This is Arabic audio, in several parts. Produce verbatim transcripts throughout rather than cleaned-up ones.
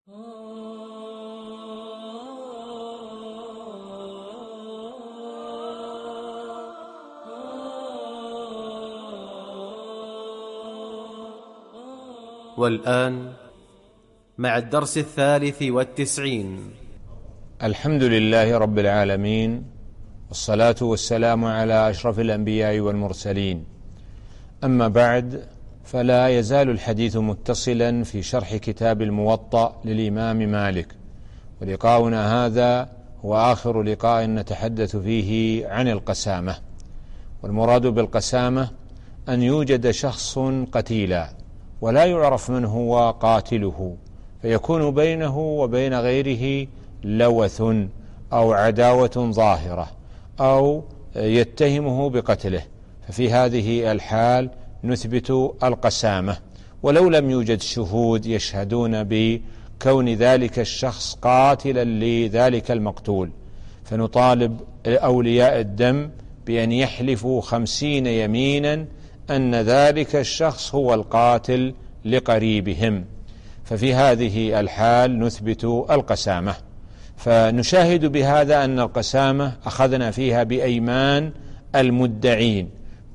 والآن مع الدرس الثالث والتسعين. الحمد لله رب العالمين، والصلاة والسلام على أشرف الأنبياء والمرسلين. أما بعد، فلا يزال الحديث متصلا في شرح كتاب الموطأ للإمام مالك، ولقاؤنا هذا هو آخر لقاء نتحدث فيه عن القسامة. والمراد بالقسامة أن يوجد شخص قتيلا ولا يعرف من هو قاتله، فيكون بينه وبين غيره لوث أو عداوة ظاهرة أو يتهمه بقتله، ففي هذه الحال نثبت القسامة، ولو لم يوجد شهود يشهدون بكون ذلك الشخص قاتلا لذلك المقتول، فنطالب أولياء الدم بأن يحلفوا خمسين يمينا أن ذلك الشخص هو القاتل لقريبهم، ففي هذه الحال نثبت القسامة. فنشاهد بهذا أن القسامة أخذنا فيها بأيمان المدعين،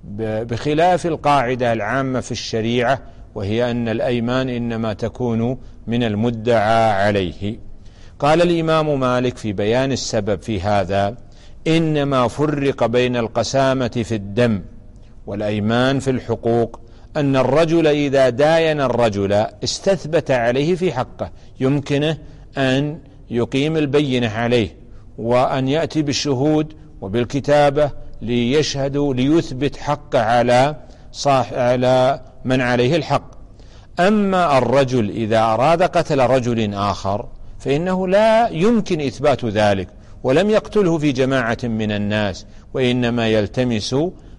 بخلاف القاعدة العامة في الشريعة، وهي أن الأيمان إنما تكون من المدعى عليه. قال الإمام مالك في بيان السبب في هذا: إنما فرق بين القسامة في الدم والأيمان في الحقوق أن الرجل إذا داين الرجل استثبت عليه في حقه، يمكنه أن يقيم البينة عليه وأن يأتي بالشهود وبالكتابة ليشهدوا ليثبت حقه على صاح على من عليه الحق. أما الرجل إذا أراد قتل رجل آخر فإنه لا يمكن إثبات ذلك، ولم يقتله في جماعة من الناس، وإنما يلتمس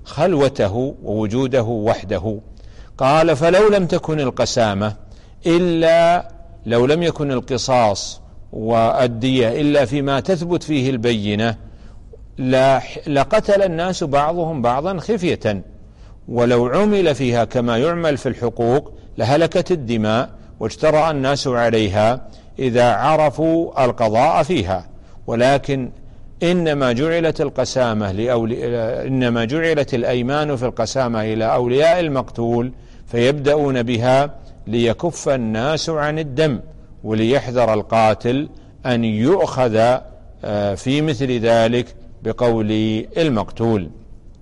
خلوته ووجوده وحده. قال: فلو لم تكن القسامة إلا لو لم يكن القصاص والدية إلا فيما تثبت فيه البينة لقتل الناس بعضهم بعضا خفية، ولو عمل فيها كما يعمل في الحقوق لهلكت الدماء واجترأ الناس عليها إذا عرفوا القضاء فيها. ولكن إنما جعلت القسامة لأولي... إنما جعلت الأيمان في القسامة إلى أولياء المقتول، فيبدأون بها ليكف الناس عن الدم، وليحذر القاتل أن يؤخذ في مثل ذلك بقول المقتول.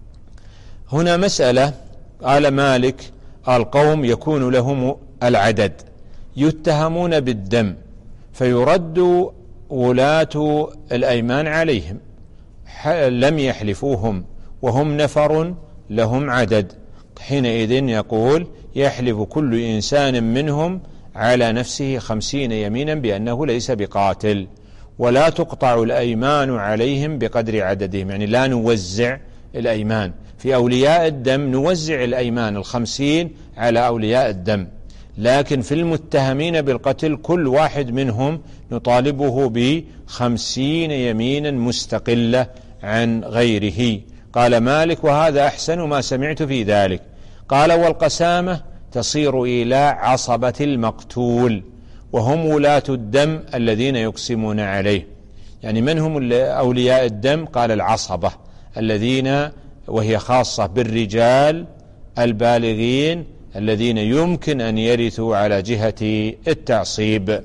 هنا مسألة. قال مالك: القوم يكون لهم العدد يتهمون بالدم، فيرد ولاة الأيمان عليهم، لم يحلفوهم وهم نفر لهم عدد، حينئذ يقول: يحلف كل إنسان منهم على نفسه خمسين يمينا بأنه ليس بقاتل، ولا تقطع الأيمان عليهم بقدر عددهم، يعني لا نوزع الأيمان. في أولياء الدم نوزع الأيمان الخمسين على أولياء الدم، لكن في المتهمين بالقتل كل واحد منهم نطالبه بخمسين يمينا مستقلة عن غيره. قال مالك: وهذا أحسن ما سمعت في ذلك. قال: والقسامة تصير إلى عصبة المقتول، وهم ولاة الدم الذين يقسمون عليه. يعني من هم أولياء الدم؟ قال: العصبة الذين، وهي خاصة بالرجال البالغين الذين يمكن أن يرثوا على جهة التعصيب.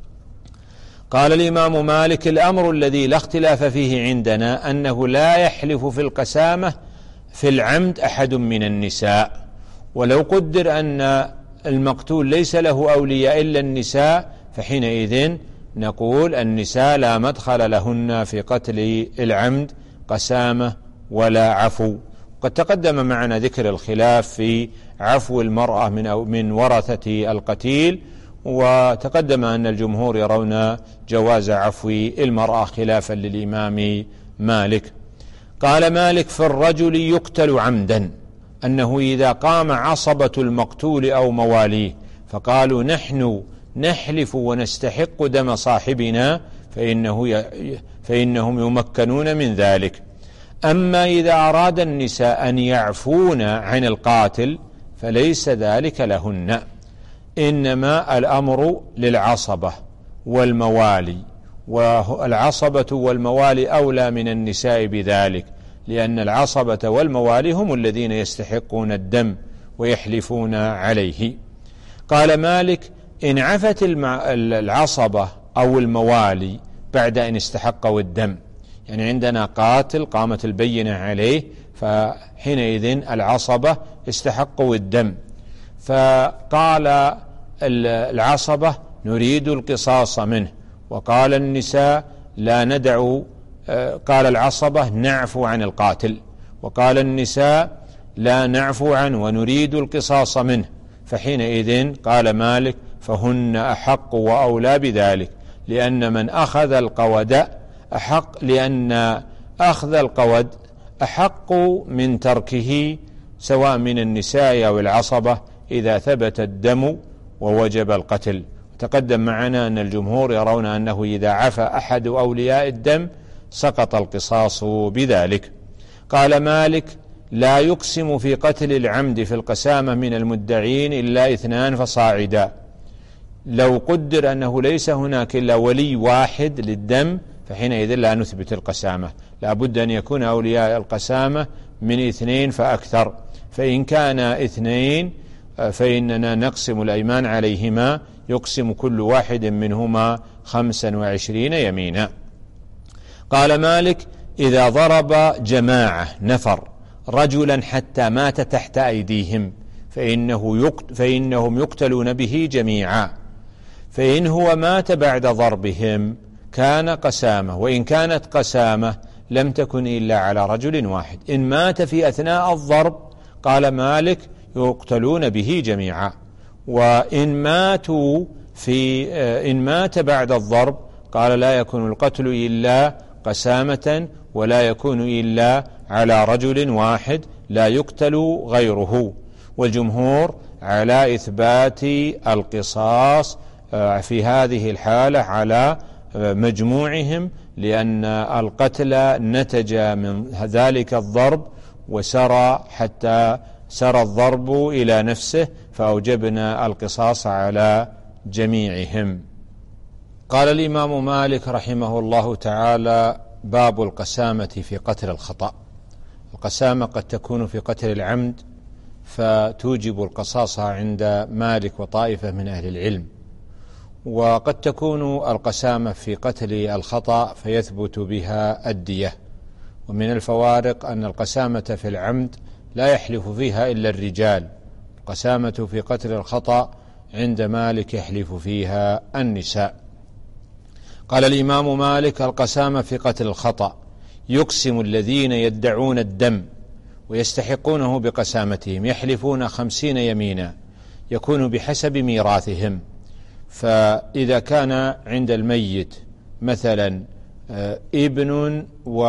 قال الإمام مالك: الأمر الذي لا اختلاف فيه عندنا أنه لا يحلف في القسامة في العمد أحد من النساء، ولو قدر أن المقتول ليس له أولياء إلا النساء فحينئذ نقول النساء لا مدخل لهن في قتل العمد قسامة ولا عفو. قد تقدم معنا ذكر الخلاف في عفو المرأة من أو من ورثة القتيل، وتقدم أن الجمهور يرون جواز عفو المرأة خلافا للإمام مالك. قال مالك: في الرجل يقتل عمدا، أنه إذا قام عصبة المقتول أو مواليه فقالوا: نحن نحلف ونستحق دم صاحبنا، فإنه فإنهم يمكنون من ذلك. أما إذا أراد النساء أن يعفون عن القاتل فليس ذلك لهن، إنما الأمر للعصبة والموالي، والعصبة والموالي أولى من النساء بذلك، لأن العصبة والموالي هم الذين يستحقون الدم ويحلفون عليه. قال مالك: إن عفت العصبة أو الموالي بعد أن استحقوا الدم، يعني عندنا قاتل قامت البينة عليه، فحينئذ العصبة استحقوا الدم، فقال العصبة: نريد القصاص منه، وقال النساء: لا ندع، قال العصبة: نعفو عن القاتل، وقال النساء: لا نعفو عنه ونريد القصاص منه، فحينئذ قال مالك: فهن أحق وأولى بذلك، لأن من أخذ القود أحق، لأن أخذ القود أحق من تركه، سواء من النساء أو العصبة، إذا ثبت الدم ووجب القتل. تقدم معنا أن الجمهور يرون أنه إذا عفى أحد أولياء الدم سقط القصاص بذلك. قال مالك: لا يقسم في قتل العمد في القسامة من المدعين إلا اثنان فصاعدا. لو قدر أنه ليس هناك إلا ولي واحد للدم فحينئذ لا نثبت القسامة، لا بد أن يكون أولياء القسامة من اثنين فأكثر، فإن كان اثنين فإننا نقسم الأيمان عليهما، يقسم كل واحد منهما خمسا وعشرين يمينا. قال مالك: إذا ضرب جماعة نفر رجلا حتى مات تحت أيديهم فإنه يقت فإنهم يقتلون به جميعا، فإن هو مات بعد ضربهم كان قسامة، وإن كانت قسامة لم تكن إلا على رجل واحد. إن مات في أثناء الضرب قال مالك: يقتلون به جميعا، وإن ماتوا في إن مات بعد الضرب قال: لا يكون القتل إلا قسامة، ولا يكون إلا على رجل واحد لا يقتل غيره. والجمهور على إثبات القصاص في هذه الحالة على مجموعهم، لأن القتل نتج من ذلك الضرب وسرى حتى سرى الضرب إلى نفسه، فأوجبنا القصاص على جميعهم. قال الإمام مالك رحمه الله تعالى: باب القسامة في قتل الخطأ. القسامة قد تكون في قتل العمد فتوجب القصاص عند مالك وطائفة من أهل العلم، وقد تكون القسامة في قتل الخطأ فيثبت بها الدية. ومن الفوارق أن القسامة في العمد لا يحلف فيها إلا الرجال، القسامة في قتل الخطأ عند مالك يحلف فيها النساء. قال الإمام مالك: القسامة في قتل الخطأ يقسم الذين يدعون الدم ويستحقونه بقسامتهم، يحلفون خمسين يمينا، يكون بحسب ميراثهم. فإذا كان عند الميت مثلا ابن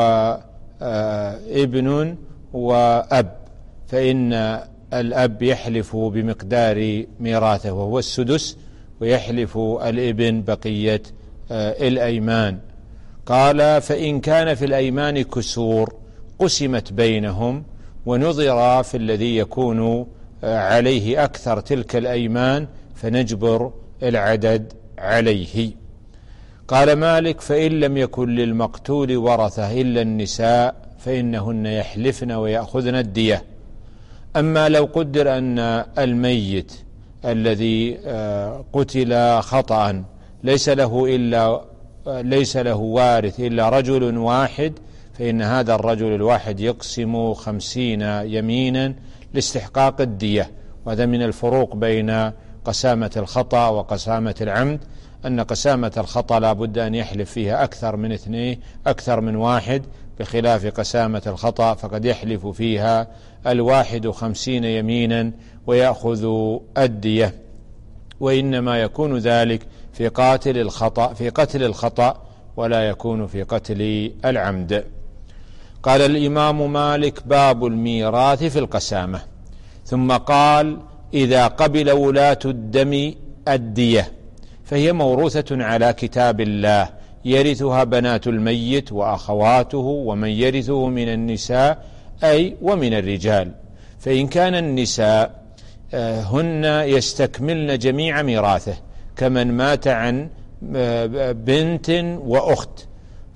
وابن وأب، فإن الأب يحلف بمقدار ميراثه وهو السدس، ويحلف الابن بقية الأيمان. قال: فإن كان في الأيمان كسور قسمت بينهم، ونظر في الذي يكون عليه أكثر تلك الأيمان فنجبر العدد عليه. قال مالك: فإن لم يكن للمقتول ورثة إلا النساء فإنهن يحلفن ويأخذن الدية. أما لو قدر أن الميت الذي قتل خطأ ليس له إلا ليس له وارث إلا رجل واحد، فإن هذا الرجل الواحد يقسم خمسين يمينا لاستحقاق الدية. وهذا من الفروق بين قسامة الخطأ وقسامة العمد، أن قسامة الخطأ لا بد أن يحلف فيها أكثر من اثنين أكثر من واحد، بخلاف قسامة الخطأ فقد يحلف فيها الواحد خمسين يمينا ويأخذ الدية. وإنما يكون ذلك في قاتل الخطأ في قتل الخطأ ولا يكون في قتل العمد. قال الإمام مالك: باب الميراث في القسامة. ثم قال: إذا قبل ولاة الدم الدية فهي موروثة على كتاب الله، يرثها بنات الميت وأخواته ومن يرثه من النساء أي ومن الرجال. فإن كان النساء هن يستكملن جميع ميراثه كمن مات عن بنت وأخت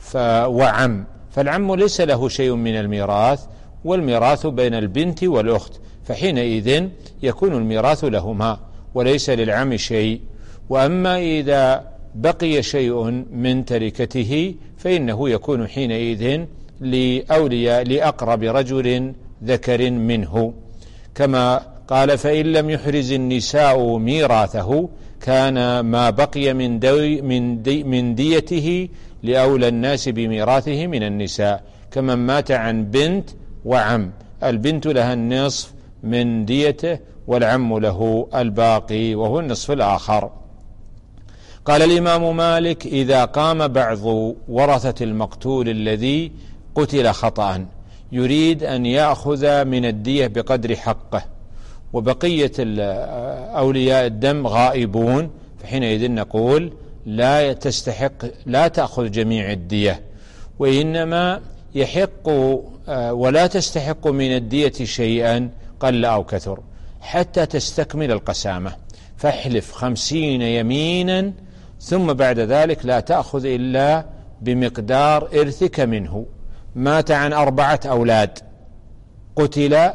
وعم، فالعم ليس له شيء من الميراث، والميراث بين البنت والأخت، فحينئذ يكون الميراث لهما وليس للعم شيء. وأما إذا بقي شيء من تركته فإنه يكون حينئذ لأولياء لأقرب رجل ذكر منه، كما قال: فإن لم يحرز النساء ميراثه كان ما بقي من, دي من, دي من ديته لأولى الناس بميراثه من النساء، كمن مات عن بنت وعم، البنت لها النصف من ديته والعم له الباقي وهو النصف الآخر. قال الإمام مالك: إذا قام بعض ورثة المقتول الذي قتل خطأ يريد أن يأخذ من الدية بقدر حقه، وبقية أولياء الدم غائبون، فحينئذ نقول لا تستحق لا تأخذ جميع الدية، وإنما يحق ولا تستحق من الدية شيئا قل أو كثر حتى تستكمل القسامة، فاحلف خمسين يمينا ثم بعد ذلك لا تأخذ إلا بمقدار إرثك منه. مات عن أربعة أولاد، قتل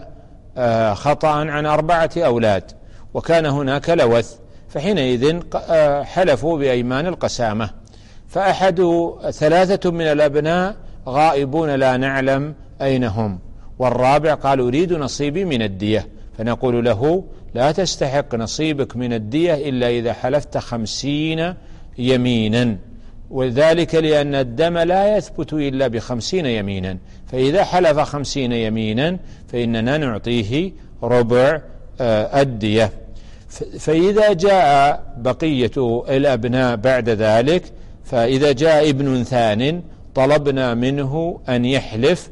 خطأ عن أربعة أولاد وكان هناك لوث، فحينئذ حلفوا بأيمان القسامة، فأحد ثلاثة من الأبناء غائبون لا نعلم أين هم، والرابع قال: أريد نصيبي من الدية، فنقول له: لا تستحق نصيبك من الدية إلا إذا حلفت خمسين يمينا، وذلك لأن الدم لا يثبت إلا بخمسين يمينا، فإذا حلف خمسين يمينا فإننا نعطيه ربع الدية. فإذا جاء بقية الأبناء بعد ذلك، فإذا جاء ابن ثان طلبنا منه أن يحلف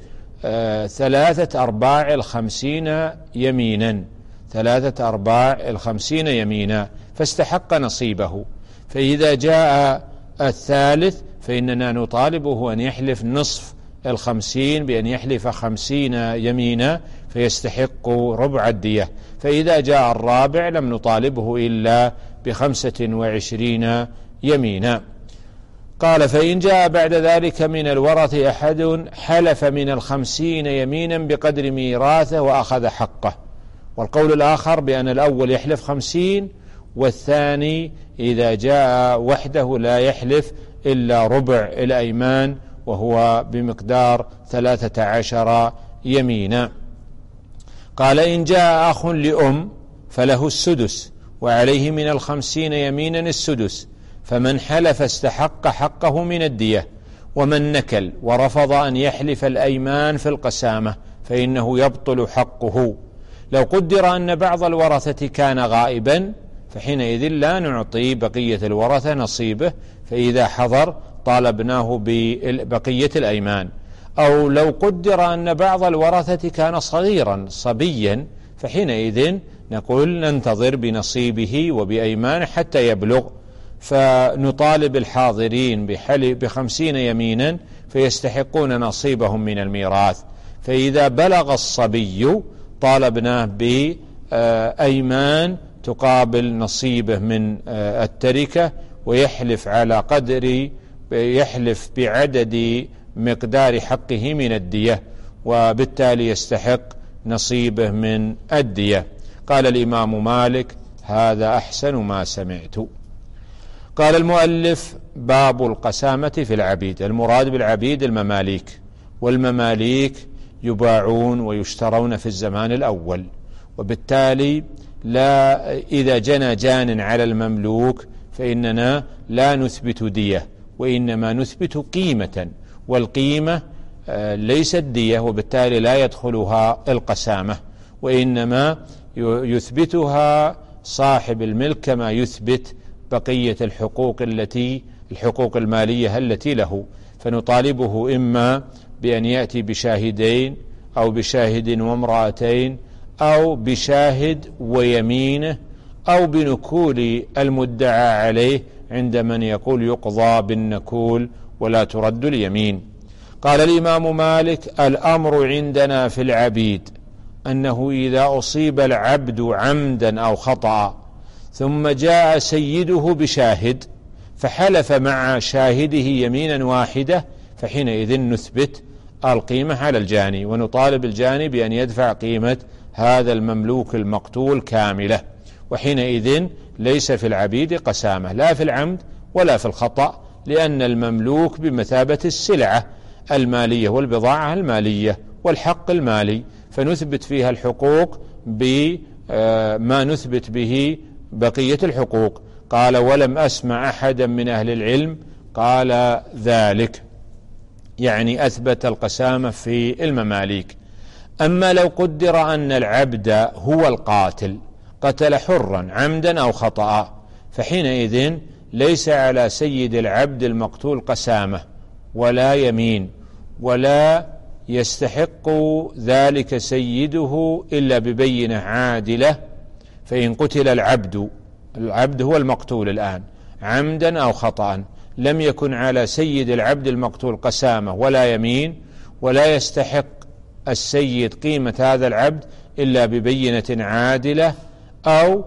ثلاثة أرباع الخمسين يمينا ثلاثة أرباع الخمسين يمينا فاستحق نصيبه. فإذا جاء الثالث فإننا نطالبه أن يحلف نصف الخمسين بأن يحلف خمسين يمينا فيستحق ربع الدية. فإذا جاء الرابع لم نطالبه إلا بخمسة وعشرين يمينا. قال: فإن جاء بعد ذلك من الورث أحد حلف من الخمسين يمينا بقدر ميراثه وأخذ حقه. والقول الآخر بأن الأول يحلف خمسين، والثاني إذا جاء وحده لا يحلف إلا ربع الأيمان وهو بمقدار ثلاثة عشر يمينا. قال: إن جاء أخ لأم فله السدس وعليه من الخمسين يمينا السدس، فمن حلف استحق حقه من الدية، ومن نكل ورفض أن يحلف الأيمان في القسامة فإنه يبطل حقه. لو قدر أن بعض الورثة كان غائبا فحينئذ لا نعطي بقية الورثة نصيبه، فإذا حضر طالبناه ببقية الأيمان. أو لو قدر أن بعض الورثة كان صغيرا صبيا فحينئذ نقول ننتظر بنصيبه وبأيمان حتى يبلغ، فنطالب الحاضرين بخمسين يمينا فيستحقون نصيبهم من الميراث. فإذا بلغ الصبي طالبناه بأيمان تقابل نصيبه من التركة، ويحلف على قدر يحلف بعدد مقدار حقه من الدية، وبالتالي يستحق نصيبه من الدية. قال الإمام مالك: هذا أحسن ما سمعت. قال المؤلف: باب القسامة في العبيد. المراد بالعبيد المماليك، والمماليك يباعون ويشترون في الزمان الأول، وبالتالي لا إذا جنى جان على المملوك فإننا لا نثبت دية، وإنما نثبت قيمة، والقيمة ليست دية، وبالتالي لا يدخلها القسامة، وإنما يثبتها صاحب الملك كما يثبت بقية الحقوق التي الحقوق المالية التي له. فنطالبه إما بأن يأتي بشاهدين أو بشاهد وامرأتين أو بشاهد ويمينه أو بنكول المدعى عليه عند من يقول يقضى بالنكول ولا ترد اليمين. قال الإمام مالك: الأمر عندنا في العبيد أنه إذا أصيب العبد عمدا أو خطأ ثم جاء سيده بشاهد فحلف مع شاهده يمينا واحدة، فحينئذ نثبت القيمة على الجاني ونطالب الجاني بأن يدفع قيمة هذا المملوك المقتول كاملة، وحينئذ ليس في العبيد قسامة لا في العمد ولا في الخطأ، لأن المملوك بمثابة السلعة المالية والبضاعة المالية والحق المالي، فنثبت فيها الحقوق بما نثبت به بقية الحقوق. قال ولم أسمع أحدا من أهل العلم قال ذلك، يعني أثبت القسامة في المماليك. أما لو قدر أن العبد هو القاتل قتل حرا عمدا أو خطأ، فحينئذ ليس على سيد العبد المقتول قسامة ولا يمين، ولا يستحق ذلك سيده إلا ببينة عادلة. فإن قتل العبد، العبد هو المقتول الآن عمدا أو خطأ، لم يكن على سيد العبد المقتول قسامة ولا يمين، ولا يستحق السيد قيمة هذا العبد إلا ببينة عادلة أو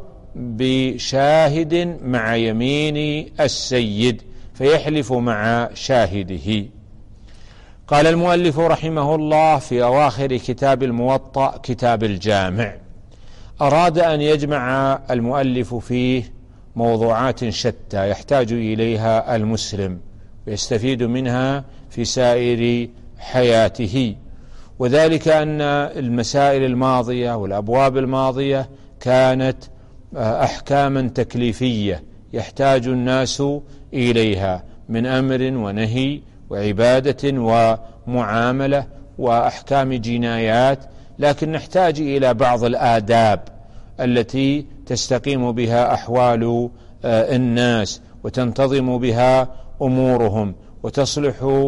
بشاهد مع يمين السيد، فيحلف مع شاهده. قال المؤلف رحمه الله في أواخر كتاب الموطأ كتاب الجامع، أراد أن يجمع المؤلف فيه موضوعات شتى يحتاج إليها المسلم ويستفيد منها في سائر حياته، وذلك أن المسائل الماضية والأبواب الماضية كانت أحكاما تكليفية يحتاج الناس إليها من أمر ونهي وعبادة ومعاملة وأحكام جنايات، لكن نحتاج إلى بعض الآداب التي تستقيم بها أحوال الناس وتنتظم بها أمورهم وتصلح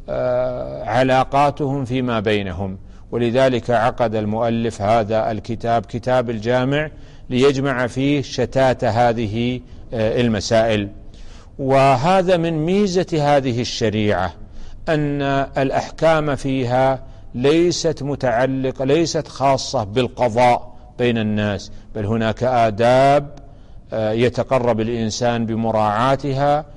علاقاتهم فيما بينهم. ولذلك عقد المؤلف هذا الكتاب كتاب الجامع ليجمع فيه شتات هذه المسائل. وهذا من ميزة هذه الشريعة أن الأحكام فيها ليست متعلقة ليست خاصة بالقضاء بين الناس، بل هناك آداب يتقرب الإنسان بمراعاتها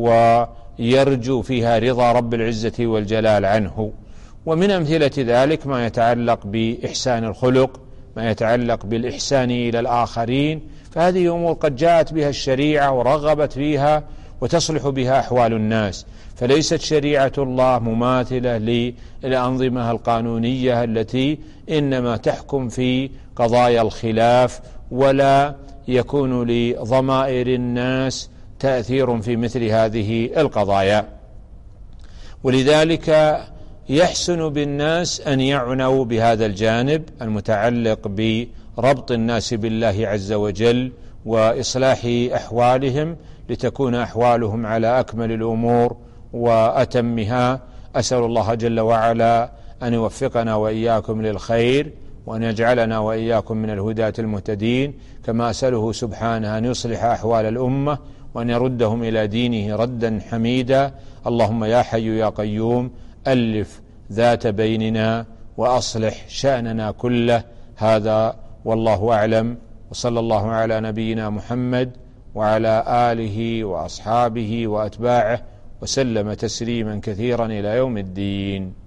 ويرجو فيها رضا رب العزة والجلال عنه. ومن أمثلة ذلك ما يتعلق بإحسان الخلق، ما يتعلق بالإحسان إلى الآخرين، فهذه أمور قد جاءت بها الشريعة ورغبت فيها وتصلح بها أحوال الناس، فليست شريعة الله مماثلة للأنظمة القانونية التي إنما تحكم في قضايا الخلاف ولا يكون لضمائر الناس تأثير في مثل هذه القضايا. ولذلك يحسن بالناس أن يعنوا بهذا الجانب المتعلق بربط الناس بالله عز وجل وإصلاح أحوالهم لتكون أحوالهم على أكمل الأمور وأتمها. أسأل الله جل وعلا أن يوفقنا وإياكم للخير وأن يجعلنا وإياكم من الهداة المهتدين، كما أسأله سبحانه أن يصلح أحوال الأمة وأن يردهم إلى دينه ردا حميدا. اللهم يا حي يا قيوم ألف ذات بيننا وأصلح شأننا كله. هذا والله أعلم، وصلى الله على نبينا محمد وعلى آله وأصحابه وأتباعه وسلم تسليما كثيرا إلى يوم الدين.